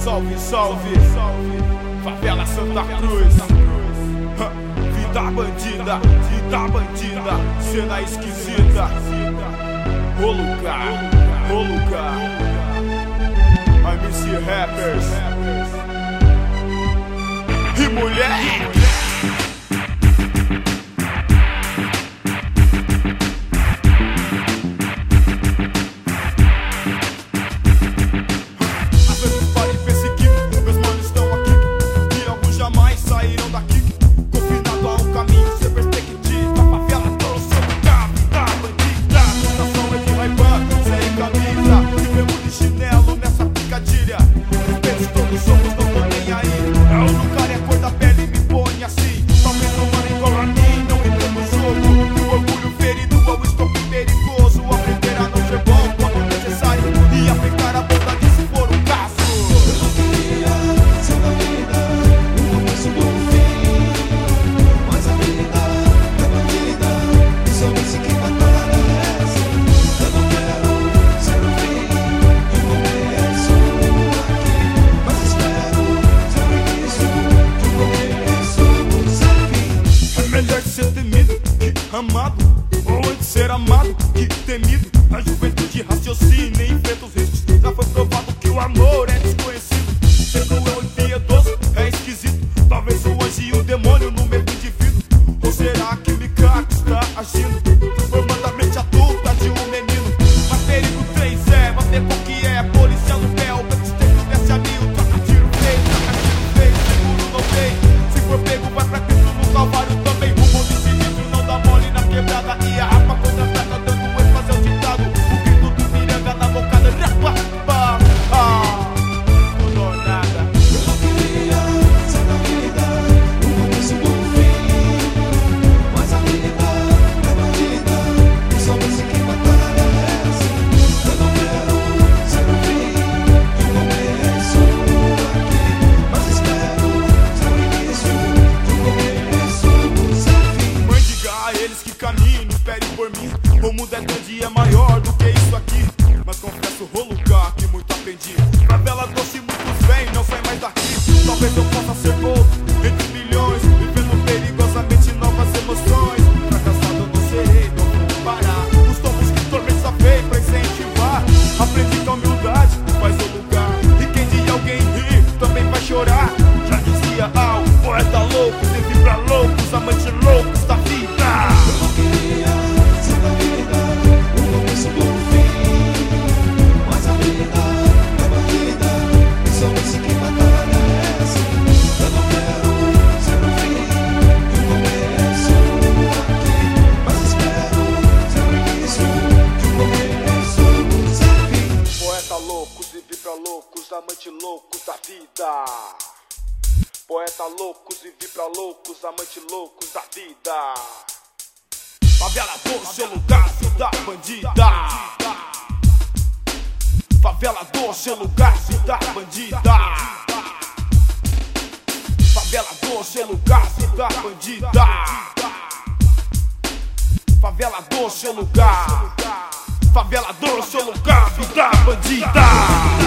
Salve, salve, favela Santa Cruz. Vida bandida, cena esquisita. O lugar, MC Rappers e mulher. Amado, ou antes ser amado que temido. A juventude raciocina e enfrenta os riscos. Já foi provado que o amor é desconhecido. Sendo eu impiedoso, é esquisito. Talvez o anjo e o demônio no mesmo indivíduo. Ou será que o Mikado está agindo, formando a mente adulta de um menino? Mas perigo 3 é manter com que é. Polícia no pé, o batisteiro desce a mil. Troca tiro feio, seguro não tem. Se for pego vai pra Cristo no Calvário também. O mundo desse vidro não dá mole na quebrada. E a rapa contra a placa dando ênfase ao ditado. O grito do piranga na bocada. Rapa, pá, não dou nada. Eu não queria ser da vida, o começo do fim. Mas a vida é bandida, e só você que parece. Eu não quero ser o fim de um começo aqui. Mas espero ser o início de um começo sem fim. Mãe, diga a eles que caminhem, esperem por mim. O mundo é grande e é maior do que isso aqui. Mas confesso, o lugar que muito aprendi. Favela doce, muitos vêm, não sai mais daqui. Talvez eu possa ser outro entre milhões, vivendo perigosamente novas emoções. Fracassado eu não serei, não vou parar. Os tombos que tormenta veio pra incentivar. Aprendi que a humildade faz o lugar. E quem de alguém rir também vai chorar. Já dizia o poeta louco, sempre pra loucos, amantes loucos da vida. Eu não queria ser da vida, o começo do fim. Mas a vida é bandida, e só você que parece. Eu não quero ser o fim de um começo aqui. Mas espero ser o início de um começo sem fim. Poeta louco, vive pra loucos, amante loucos da vida. Poeta loucos, vive pra loucos, amante loucos da vida. Favela do seu lugar, cidade bandida. Favela do seu lugar, cidade bandida. Favela do seu lugar, cidade bandida. Favela do seu lugar. Favela do seu lugar, cidade bandida.